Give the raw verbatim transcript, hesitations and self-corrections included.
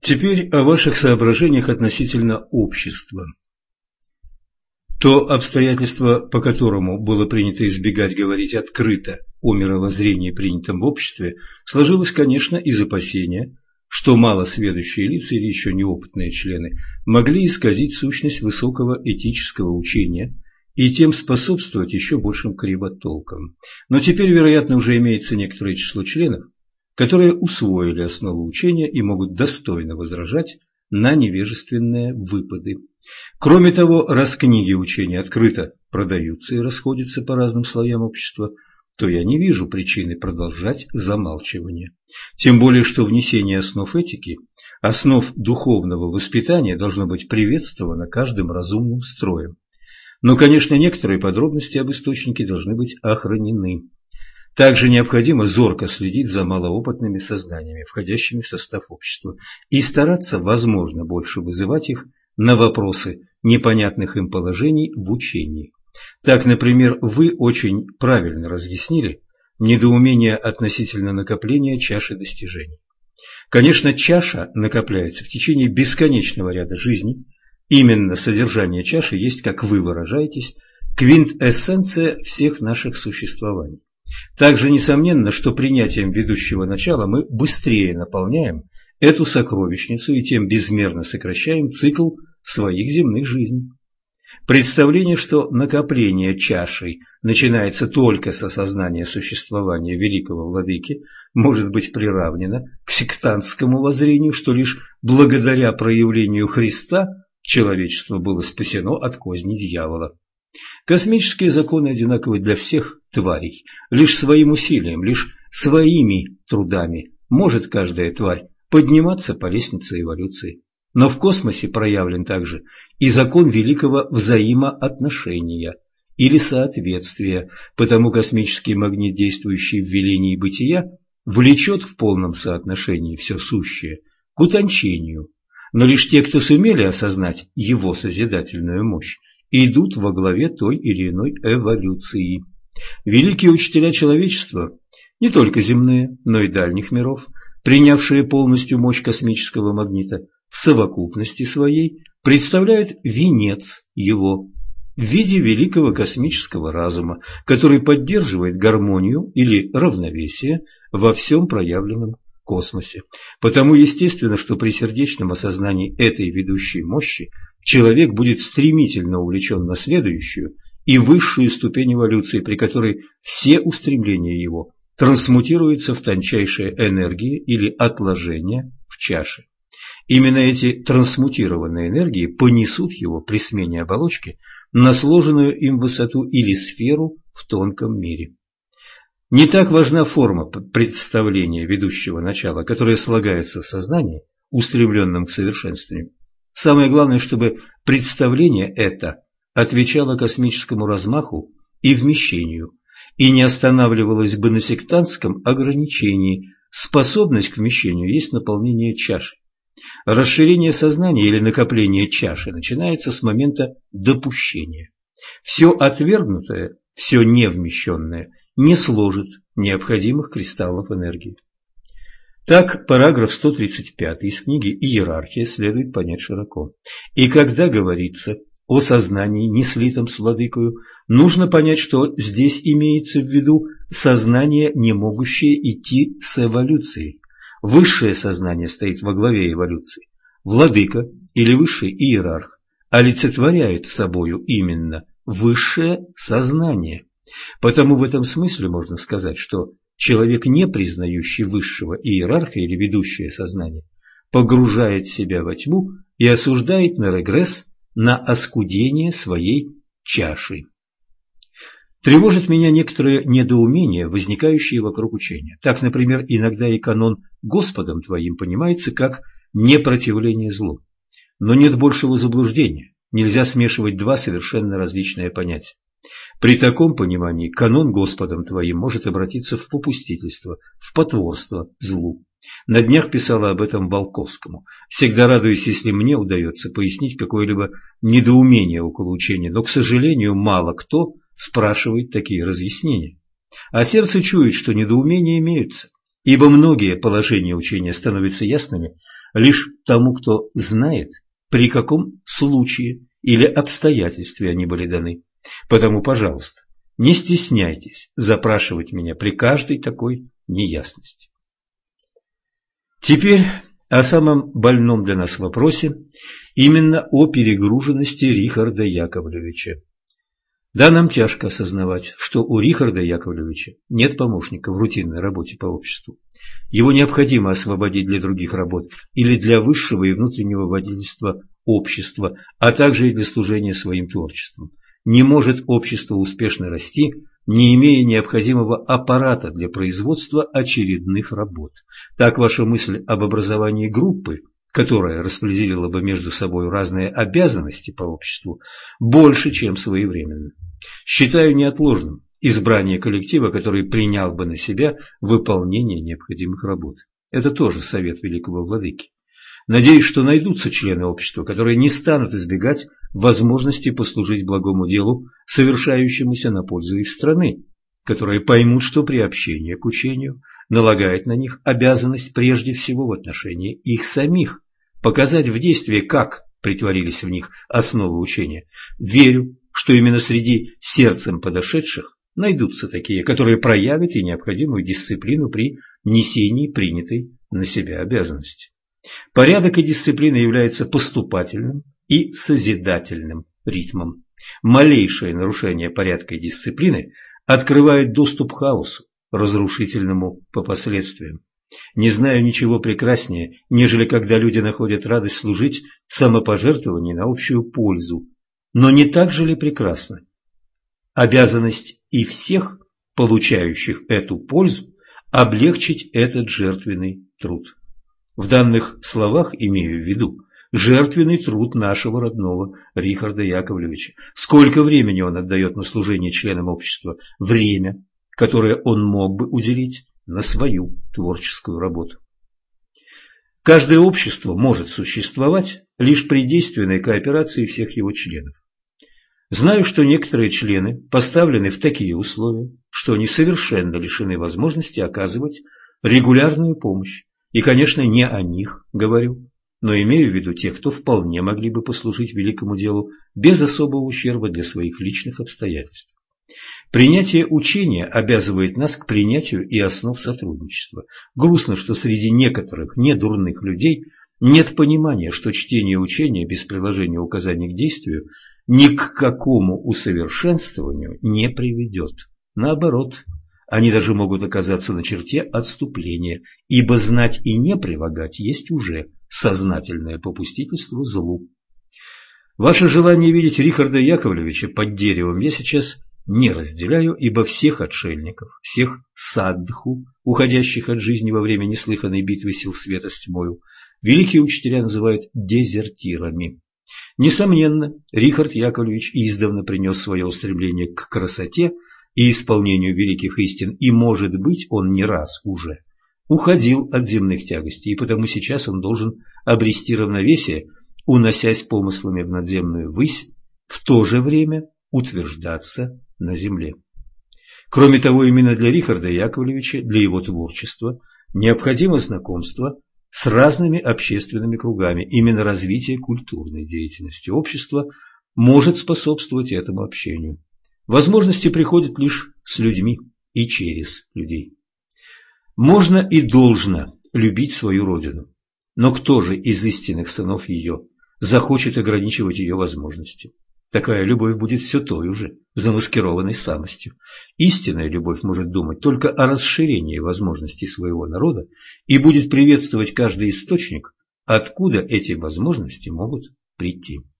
Теперь о ваших соображениях относительно общества. То обстоятельство, по которому было принято избегать говорить открыто о мировоззрении, принятом в обществе, сложилось, конечно, из опасения, что малосведущие лица или еще неопытные члены могли исказить сущность высокого этического учения и тем способствовать еще большим кривотолкам. Но теперь, вероятно, уже имеется некоторое число членов, которые усвоили основу учения и могут достойно возражать на невежественные выпады. Кроме того, раз книги учения открыто продаются и расходятся по разным слоям общества, то я не вижу причины продолжать замалчивание. Тем более, что внесение основ этики, основ духовного воспитания должно быть приветствовано каждым разумным строем. Но, конечно, некоторые подробности об источнике должны быть охранены. Также необходимо зорко следить за малоопытными созданиями, входящими в состав общества, и стараться, возможно, больше вызывать их на вопросы непонятных им положений в учении. Так, например, вы очень правильно разъяснили недоумение относительно накопления чаши достижений. Конечно, чаша накопляется в течение бесконечного ряда жизней. Именно содержание чаши есть, как вы выражаетесь, квинтэссенция всех наших существований. Также несомненно, что принятием ведущего начала мы быстрее наполняем эту сокровищницу и тем безмерно сокращаем цикл своих земных жизней. Представление, что накопление чашей начинается только с осознания существования великого владыки, может быть приравнено к сектантскому воззрению, что лишь благодаря проявлению Христа человечество было спасено от козни дьявола. Космические законы одинаковы для всех тварей. Лишь своим усилием, лишь своими трудами может каждая тварь подниматься по лестнице эволюции. Но в космосе проявлен также и закон великого взаимоотношения или соответствия, потому космический магнит, действующий в велении бытия, влечет в полном соотношении все сущее к утончению. Но лишь те, кто сумели осознать его созидательную мощь, идут во главе той или иной эволюции. Великие учителя человечества, не только земные, но и дальних миров, принявшие полностью мощь космического магнита, в совокупности своей представляют венец его в виде великого космического разума, который поддерживает гармонию или равновесие во всем проявленном космосе. Потому естественно, что при сердечном осознании этой ведущей мощи человек будет стремительно увлечен на следующую и высшую ступень эволюции, при которой все устремления его трансмутируются в тончайшие энергии или отложения в чаше. Именно эти трансмутированные энергии понесут его при смене оболочки на сложенную им высоту или сферу в тонком мире. Не так важна форма представления ведущего начала, которая слагается в сознании, устремленном к совершенствованию. Самое главное, чтобы представление это отвечало космическому размаху и вмещению, и не останавливалось бы на сектантском ограничении. Способность к вмещению есть наполнение чаши. Расширение сознания или накопление чаши начинается с момента допущения. Все отвергнутое, все невмещенное не сложит необходимых кристаллов энергии. Так, параграф сто тридцать пять из книги «Иерархия» следует понять широко. И когда говорится о сознании, не слитом с владыкою, нужно понять, что здесь имеется в виду сознание, не могущее идти с эволюцией. Высшее сознание стоит во главе эволюции. Владыка или высший иерарх олицетворяет собою именно высшее сознание. Потому в этом смысле можно сказать, что человек, не признающий высшего иерарха или ведущее сознание, погружает себя во тьму и осуждает на регресс, на оскудение своей чаши. Тревожит меня некоторые недоумения, возникающие вокруг учения. Так, например, иногда и канон «Господом твоим» понимается как непротивление злу. Но нет большего заблуждения. Нельзя смешивать два совершенно различные понятия. При таком понимании канон «Господом твоим» может обратиться в попустительство, в потворство злу. На днях писала об этом Волковскому. Всегда радуюсь, если мне удается пояснить какое-либо недоумение около учения, но, к сожалению, мало кто спрашивает такие разъяснения. А сердце чует, что недоумения имеются. ибо многие положения учения становятся ясными лишь тому, кто знает, при каком случае или обстоятельстве они были даны. Потому, пожалуйста, не стесняйтесь запрашивать меня при каждой такой неясности. Теперь о самом больном для нас вопросе, именно о перегруженности Рихарда Яковлевича. Да, нам тяжко осознавать, что у Рихарда Яковлевича нет помощника в рутинной работе по обществу. Его необходимо освободить для других работ или для высшего и внутреннего водительства общества, а также и для служения своим творчеством. Не может общество успешно расти, не имея необходимого аппарата для производства очередных работ. Так ваша мысль об образовании группы, которая распределила бы между собой разные обязанности по обществу, больше, чем своевременно. Считаю неотложным избрание коллектива, который принял бы на себя выполнение необходимых работ. Это тоже совет великого владыки. Надеюсь, что найдутся члены общества, которые не станут избегать возможности послужить благому делу, совершающемуся на пользу их страны, которые поймут, что приобщение к учению налагает на них обязанность прежде всего в отношении их самих, показать в действии, как притворились в них основы учения. Верю, что именно среди сердцем подошедших найдутся такие, которые проявят и необходимую дисциплину при несении принятой на себя обязанности. Порядок и дисциплина являются поступательным и созидательным ритмом. Малейшее нарушение порядка и дисциплины открывает доступ к хаосу, разрушительному по последствиям. Не знаю ничего прекраснее, нежели когда люди находят радость служить самопожертвованием на общую пользу. Но не так же ли прекрасно обязанность и всех, получающих эту пользу, облегчить этот жертвенный труд? В данных словах имею в виду жертвенный труд нашего родного Рихарда Яковлевича. Сколько времени он отдает на служение членам общества, время, которое он мог бы уделить на свою творческую работу. Каждое общество может существовать лишь при действенной кооперации всех его членов. Знаю, что некоторые члены поставлены в такие условия, что они совершенно лишены возможности оказывать регулярную помощь. И, конечно, не о них говорю, но имею в виду тех, кто вполне могли бы послужить великому делу без особого ущерба для своих личных обстоятельств. Принятие учения обязывает нас к принятию и основ сотрудничества. Грустно, что среди некоторых недурных людей нет понимания, что чтение учения без приложения указаний к действию ни к какому усовершенствованию не приведет. Наоборот, они даже могут оказаться на черте отступления, ибо знать и не прилагать есть уже сознательное попустительство злу. Ваше желание видеть Рихарда Яковлевича под деревом я сейчас не разделяю, ибо всех отшельников, всех садху, уходящих от жизни во время неслыханной битвы сил света с тьмою, великие учителя называют дезертирами. Несомненно, Рихард Яковлевич издавна принес свое устремление к красоте и исполнению великих истин, и, может быть, он не раз уже уходил от земных тягостей, и потому сейчас он должен обрести равновесие, уносясь помыслами в надземную высь, в то же время утверждаться на земле. Кроме того, именно для Рихарда Яковлевича, для его творчества, необходимо знакомство с разными общественными кругами. Именно развитие культурной деятельности общества может способствовать этому общению. Возможности приходят лишь с людьми и через людей. Можно и должно любить свою родину, но кто же из истинных сынов ее захочет ограничивать ее возможности? Такая любовь будет все той же, замаскированной самостью. Истинная любовь может думать только о расширении возможностей своего народа и будет приветствовать каждый источник, откуда эти возможности могут прийти.